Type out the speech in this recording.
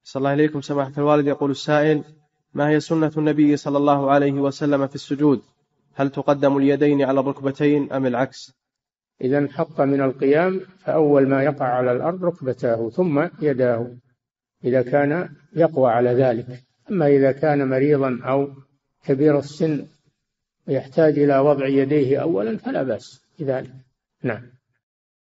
صلى الله عليكم سماحة الوالد. يقول السائل: ما هي سنة النبي صلى الله عليه وسلم في السجود؟ هل تقدم اليدين على الركبتين أم العكس؟ إذا انحط من القيام فأول ما يقع على الأرض ركبتاه ثم يداه، إذا كان يقوى على ذلك. أما إذا كان مريضا أو كبير السن يحتاج إلى وضع يديه أولا فلا بأس بذلك. نعم.